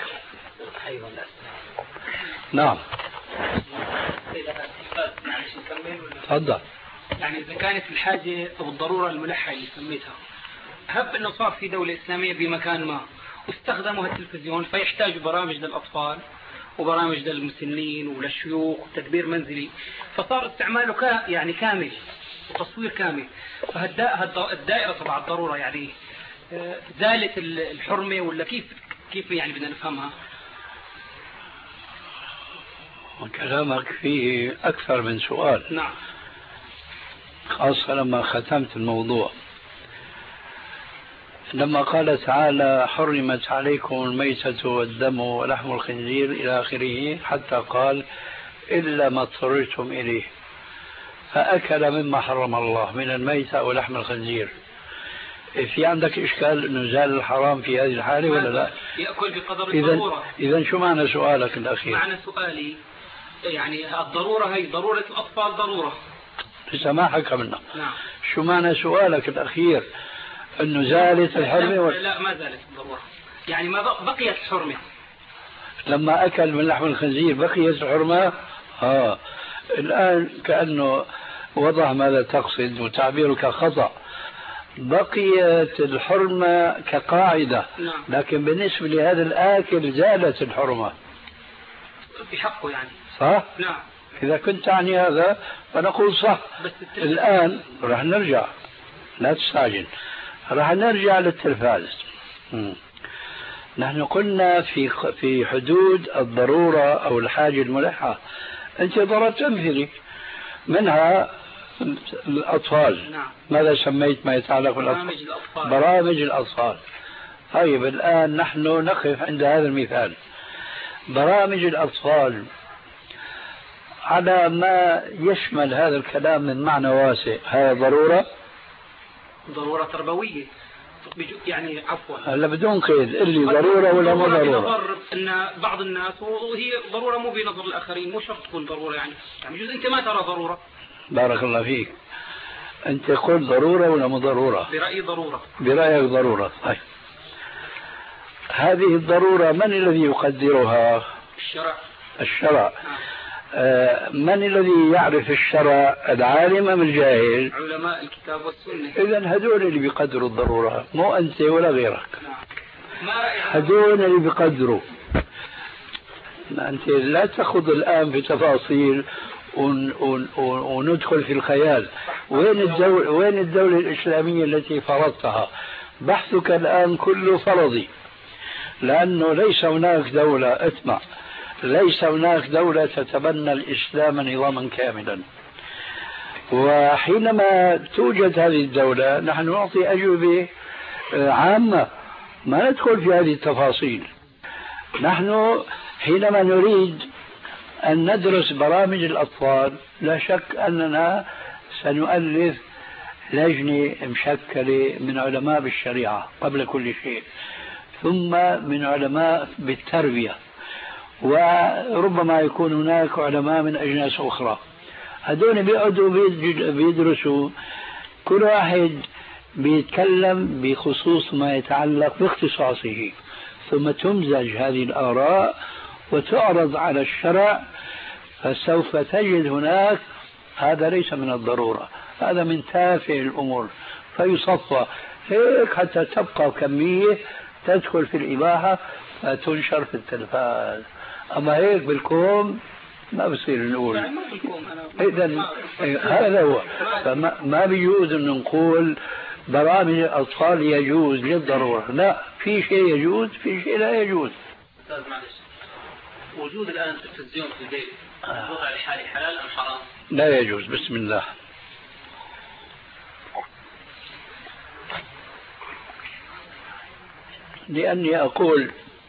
نعم. تفضل. يعني إذا كانت الحاجة أو الضرورة الملحة اللي سميتها، هب أنه صار في دولة إسلامية بمكان ما واستخدموا التلفزيون فيحتاجوا برامج للأطفال وبرامج للمسنين وللشيوخ وتدبير منزلي، فصار استعماله يعني كامل وتصوير كامل، فالدائرة تبع الضرورة يعني زالت الحرمة ولا كيف يعني بدنا نفهمها؟ كلامك فيه أكثر من سؤال. نعم. خاصة لما ختمت الموضوع، لما قال تعالى حرمت عليكم الميتة والدم ولحم الخنزير إلى آخره، حتى قال إلا ما اضطررتم إليه، فأكل مما حرم الله من الميتة ولحم الخنزير. في عندك إشكال أنه زال الحرام في هذه الحالة ولا لا؟ يأكل بقدر الضرورة. إذن شو معنى سؤالك الأخير؟ معنى سؤالي يعني الضرورة هي ضرورة الأطفال ضرورة. لسه ما حكى منه. نعم. شو معنى سؤالك الأخير؟ أنه زالت الحرمة لا ما زالت الضرورة، يعني ما بقيت الحرمة. لما أكل من لحم الخنزير بقيت الحرمة؟ الآن كأنه وضح ماذا تقصد وتعبيرك خطأ. بقيت الحرمة كقاعدة. نعم. لكن بالنسبة لهذا الآكل زالت الحرمة في حقه يعني. صح؟ نعم. إذا كنت تعني هذا فنقول صح. الآن رح نرجع، لا تستعجل، رح نرجع للتلفاز. نحن قلنا في حدود الضرورة أو الحاجة الملحة. أنت ضربت أمثلة منها الأطفال. نعم. ماذا سميت ما يتعلق بالأطفال؟ برامج الأطفال. طيب الآن نحن نقف عند هذا المثال. برامج الأطفال على ما يشمل هذا الكلام من معنى واسع، هذا ضرورة تربوية يعني عفوا هلا بدون قيد اللي ضرورة ولا مو ضرورة؟ ان بعض الناس وهي ضرورة مو بنظر الآخرين، مو شرط تكون ضرورة يعني يجوز انت ما ترى ضرورة. بارك الله فيك. انت قلت ضرورة ولا مو ضرورة؟ برأيي ضرورة. برأيك ضرورة. طيب هذه الضرورة من الذي يقدرها؟ الشرع. من الذي يعرف الشرع، العالم أم الجاهل؟ علماء الكتاب والسنة. إذن هدول اللي بيقدروا الضرورة، مو أنت ولا غيرك. ما رأيك؟ هدول اللي بيقدروا. أنت لا تأخذ الآن في تفاصيل وندخل في الخيال. وين الدولة الإسلامية التي فرضتها؟ بحثك الآن كله فرضي، لأنه ليس هناك دولة، اسمع، ليس هناك دولة تتبنى الإسلام نظاما كاملا. وحينما توجد هذه الدولة نحن نعطي أجوبة عامة، ما ندخل في هذه التفاصيل. نحن حينما نريد أن ندرس برامج الأطفال لا شك أننا سنؤلف لجنة مشكلة من علماء بالشريعة قبل كل شيء، ثم من علماء بالتربية، وربما يكون هناك علماء من أجناس أخرى. هذول بيقعدوا بيدرسوا، كل واحد بيتكلم بخصوص ما يتعلق باختصاصه، ثم تمزج هذه الآراء وتعرض على الشرع، فسوف تجد هناك هذا ليس من الضرورة، هذا من تافه الأمور، فيصفى هيك حتى تبقى كمية تدخل في الإباحة فتنشر في التلفاز. أما هيك بالكوم ما بصير نقول، إذن هذا هو. فما بيجوز أن نقول برامج الأطفال يجوز للضرورة، لا، في شيء يجوز في شيء لا يجوز. أستاذ معلش، وجود الآن التلفزيون في البيت الوضع الحالي حلال أم حرام؟ لا يجوز. بسم الله. لأني أقول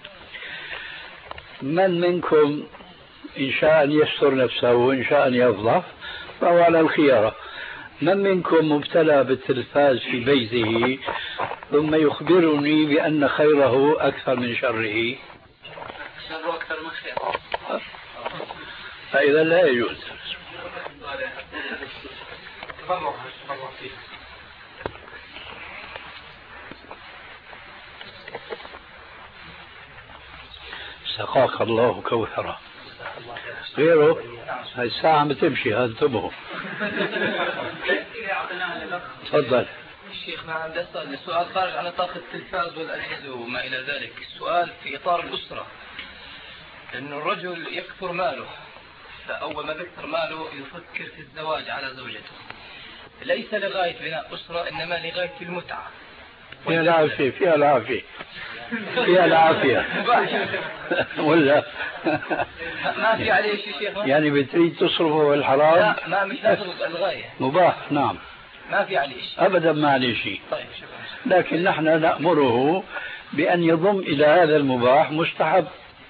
من منكم إن شاء أن يستر نفسه وإن شاء أن يفضح فهو على الخيارة. من منكم مبتلى بالتلفاز في بيته ثم يخبرني بأن خيره أكثر من شره؟ شره أكثر من خيره، فإذا لا يجوز. سقاك الله كوثرة. غيره هاي الساعة عم تمشي، هذا انتبهوا. تفضل. شيخنا عندي أسأل السؤال خارج عن نطاق التلفاز والأجهزة وما إلى ذلك. السؤال في إطار الأسرة، إنه الرجل يكثر ماله، فأول ما يكثر ماله يفكر في الزواج على زوجته، ليس لغاية بناء أسرة إنما لغاية المتعة. فيها العافية، فيها العافية، فيها العافية. ولا ما في عليه شيء شيخنا؟ يعني بتريد تصرفه بالحرام؟ لا، ما مش لازم الغاية، مباح. نعم، ما في عليه شيء أبدا، ما عليه شيء. طيب شكرا. لكن نحن نأمره بأن يضم إلى هذا المباح مستحب،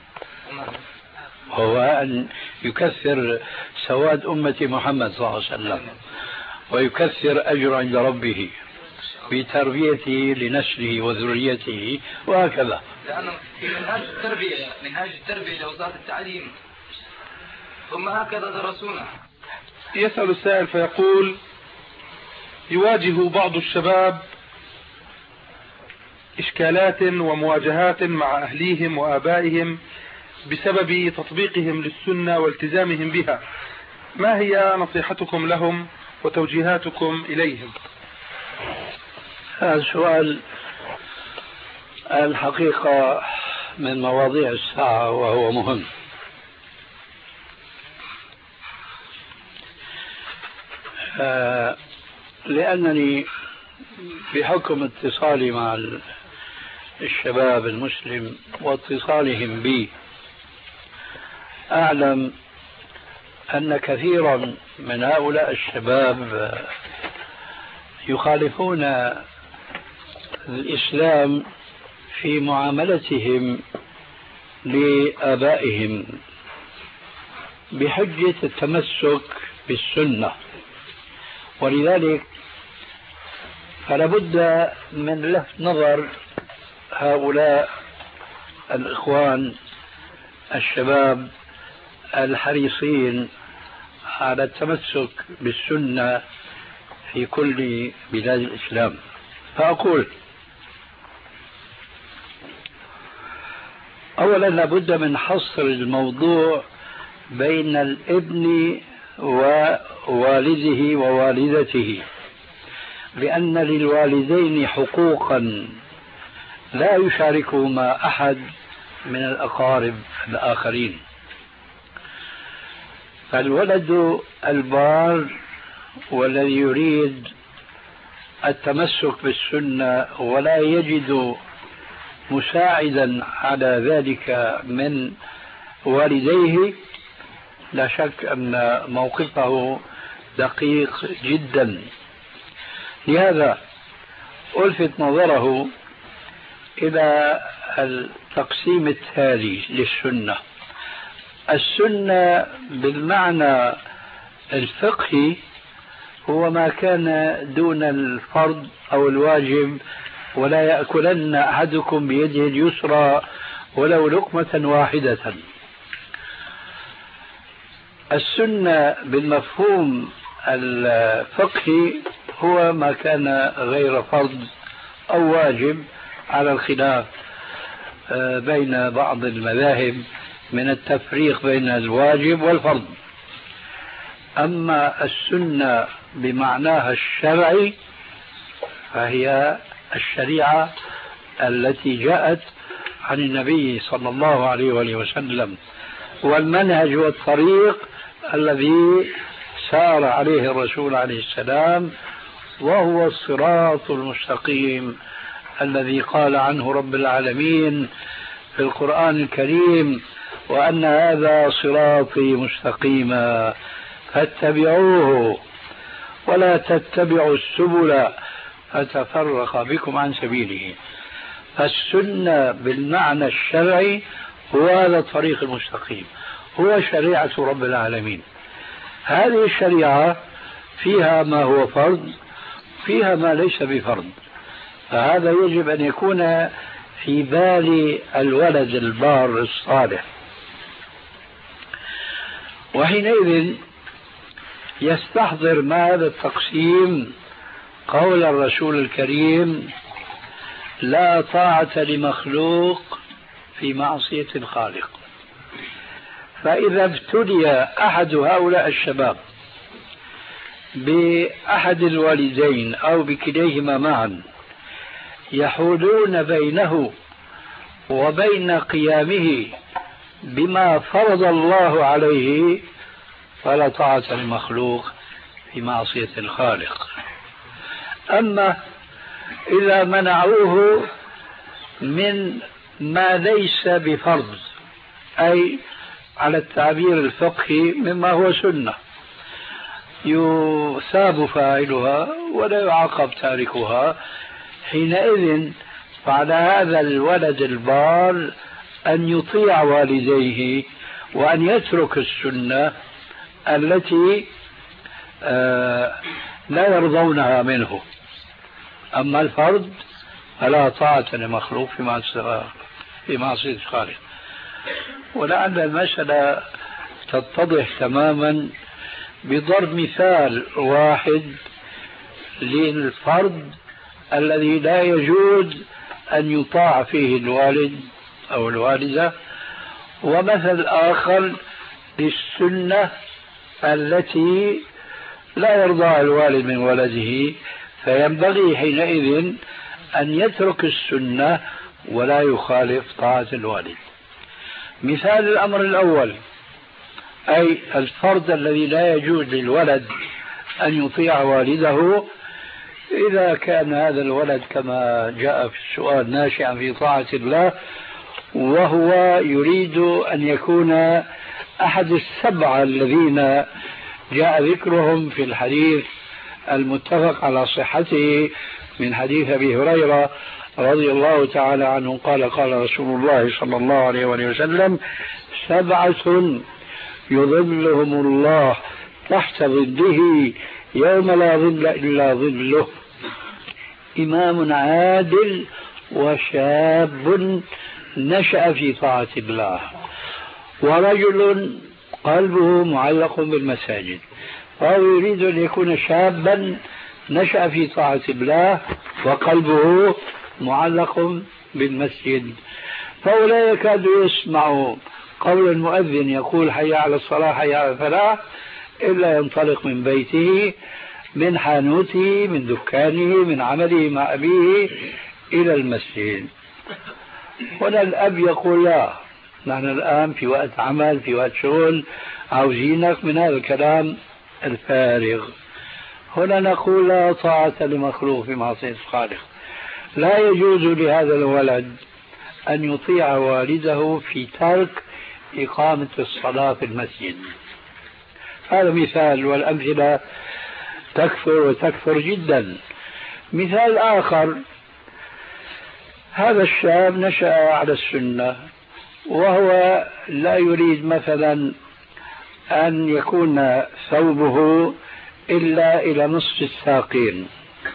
هو أن يكثر سواد أمة محمد صلى الله عليه وسلم ويكثر أجر عند ربه بتربيته لنسله وذريته وهكذا. لأنه في منهاج التربية لوزارة التعليم ثم هكذا درسونا. يسأل السائل فيقول: يواجه بعض الشباب إشكالات ومواجهات مع أهليهم وآبائهم بسبب تطبيقهم للسنة والتزامهم بها، ما هي نصيحتكم لهم وتوجيهاتكم إليهم؟ هذا السؤال الحقيقة من مواضيع الساعة وهو مهم. لأنني بحكم اتصالي مع الشباب المسلم واتصالهم بي أعلم أن كثيرا من هؤلاء الشباب يخالفون الإسلام في معاملتهم لآبائهم بحجة التمسك بالسنة، ولذلك فلا بد من لفت نظر هؤلاء الإخوان الشباب الحريصين على التمسك بالسنة في كل بلاد الإسلام. فأقول: أولا لابد من حصر الموضوع بين الابن ووالده ووالدته، لأن للوالدين حقوقا لا يشاركهما أحد من الأقارب الآخرين. فالولد البار والذي يريد التمسك بالسنة ولا يجد مساعدا على ذلك من والديه لا شك أن موقفه دقيق جدا. لهذا ألفت نظره إلى التقسيم التالي للسنة. السنة بالمعنى الفقهي هو ما كان دون الفرض أو الواجب، ولا يأكلن أحدكم بيده اليسرى ولو لقمة واحدة. السنة بالمفهوم الفقهي هو ما كان غير فرض أو واجب، على الخلاف بين بعض المذاهب من التفريق بين الواجب والفرض. أما السنة بمعناها الشرعي فهي الشريعة التي جاءت عن النبي صلى الله عليه وآله وسلم، والمنهج والطريق الذي سار عليه الرسول عليه السلام، وهو الصراط المستقيم الذي قال عنه رب العالمين في القرآن الكريم: وأن هذا صراطي مستقيما فاتبعوه ولا تتبعوا السبل فتفرق بكم عن سبيله. فالسنة بالمعنى الشرعي هو هذا الطريق المستقيم، هو شريعة رب العالمين. هذه الشريعة فيها ما هو فرض، فيها ما ليس بفرض، فهذا يجب أن يكون في بال الولد البار الصالح. وحينئذ يستحضر ما هذا التقسيم قول الرسول الكريم: لا طاعة لمخلوق في معصية الخالق. فإذا ابتلي أحد هؤلاء الشباب بأحد الوالدين أو بكليهما معا يحولون بينه وبين قيامه بما فرض الله عليه، فلا طاعة لمخلوق في معصية الخالق. أما إذا منعوه من ما ليس بفرض، أي على التعبير الفقهي مما هو سنة، يثاب فاعلها ولا يعاقب تاركها، حينئذ فعلى هذا الولد البار أن يطيع والديه وأن يترك السنة التي لا يرضونها منه. أما الفرض فلا طاعة لمخلوق في معصية الخالق. ولعل المسألة تتضح تماما بضرب مثال واحد للفرض الذي لا يجوز أن يطاع فيه الوالد أو الوالدة، ومثل آخر للسنة التي لا يرضى الوالد من ولده، فينبغي حينئذ أن يترك السنة ولا يخالف طاعة الوالد. مثال الأمر الأول، أي الفرض الذي لا يجوز للولد أن يطيع والده، إذا كان هذا الولد كما جاء في السؤال ناشئا في طاعة الله، وهو يريد أن يكون أحد السبعة الذين جاء ذكرهم في الحديث المتفق على صحته من حديث أبي هريرة رضي الله تعالى عنه قال: قال رسول الله صلى الله عليه وسلم: 7 يظلهم الله تحت ظله يوم لا ظل إلا ظله: إمام عادل، وشاب نشأ في طاعة الله، ورجل قلبه معلق بالمساجد. فهو يريد أن يكون شابا نشأ في طاعة الله وقلبه معلق بالمسجد، فهو لا يكاد يسمع قول المؤذن يقول حي على الصلاة حي على الفلاح إلا ينطلق من بيته، من حانوته، من دكانه، من عمله مع أبيه إلى المسجد. هنا الأب يقول: لا، نحن الآن في وقت عمل، في وقت شغل، عاوزينك من هذا الكلام الفارغ. هنا نقول: لا طاعة لمخلوق في معصية الخالق. لا يجوز لهذا الولد أن يطيع والده في ترك إقامة الصلاة في المسجد. هذا مثال، والأمثلة تكثر وتكثر جدا. مثال آخر: هذا الشاب نشأ على السنة، وهو لا يريد مثلا أن يكون ثوبه إلا إلى نصف الساقين.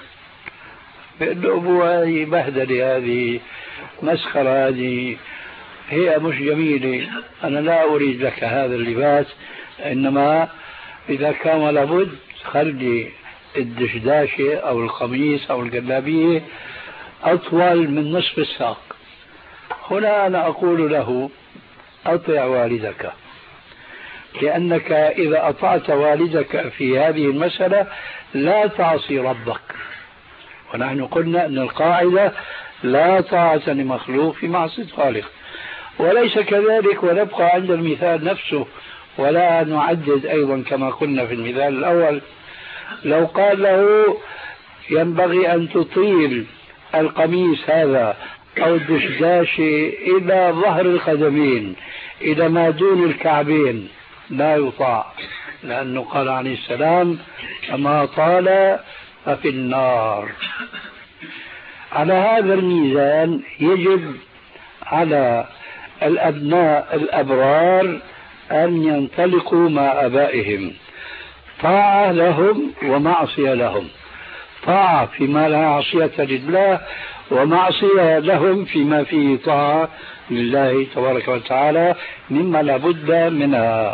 هذه بهدلة، هذه مسخرة، هذه هي مش جميلة. أنا لا أريد لك هذا اللباس، إنما إذا كان لابد خلي الدشداشة أو القميص أو الجلابية أطول من نصف الساق. هنا أنا أقول له أطع والدك، لأنك إذا أطعت والدك في هذه المسألة لا تعصي ربك، ونحن قلنا أن القاعدة لا طاعة لمخلوق في معصية خالق. وليس كذلك، ونبقى عند المثال نفسه ولا نعدد أيضا كما قلنا في المثال الأول. لو قال له ينبغي أن تطيل القميص هذا أو الدشداشة إلى ظهر القدمين إلى ما دون الكعبين، لا يطاع، لأنه قال عليه السلام كما طال ففي النار. على هذا الميزان يجب على الأبناء الأبرار أن ينطلقوا مع آبائهم، طاعة لهم ومعصية لهم، طاعة فيما لا عصية لله، ومعصية لهم فيما فيه طاعة لله تبارك وتعالى مما لا بد منها.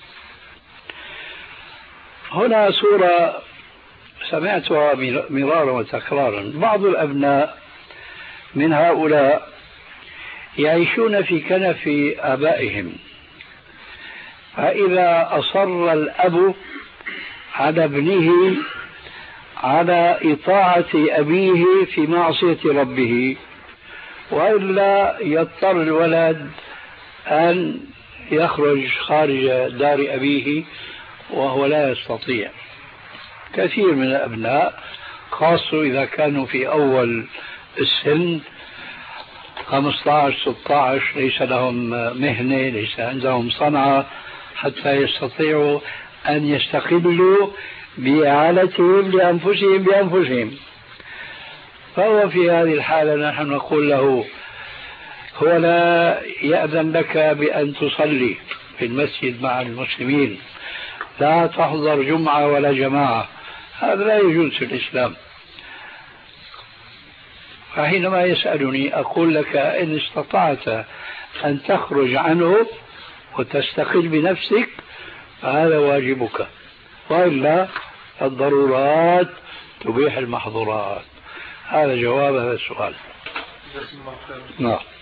هنا صورة سمعتها مرارا وتكرارا. بعض الأبناء من هؤلاء يعيشون في كنف آبائهم، فإذا أصر الأب على ابنه على إطاعة أبيه في معصية ربه، وإلا يضطر الولد أن يخرج خارج دار أبيه وهو لا يستطيع. كثير من الأبناء خاصة إذا كانوا في أول السن 15-16 ليس لهم مهنة، ليس عندهم صنعة حتى يستطيعوا أن يستقلوا بإعالتهم لأنفسهم بأنفسهم. فهو في هذه الحالة نحن نقول له هو لا يأذن لك بأن تصلي في المسجد مع المسلمين، لا تحضر جمعة ولا جماعة، هذا لا يجوز في الإسلام. فحينما يسألني أقول لك إن استطعت أن تخرج عنه وتستقل بنفسك فهذا واجبك، وإلا الضرورات تبيح المحظورات. هذا جواب هذا السؤال. نعم.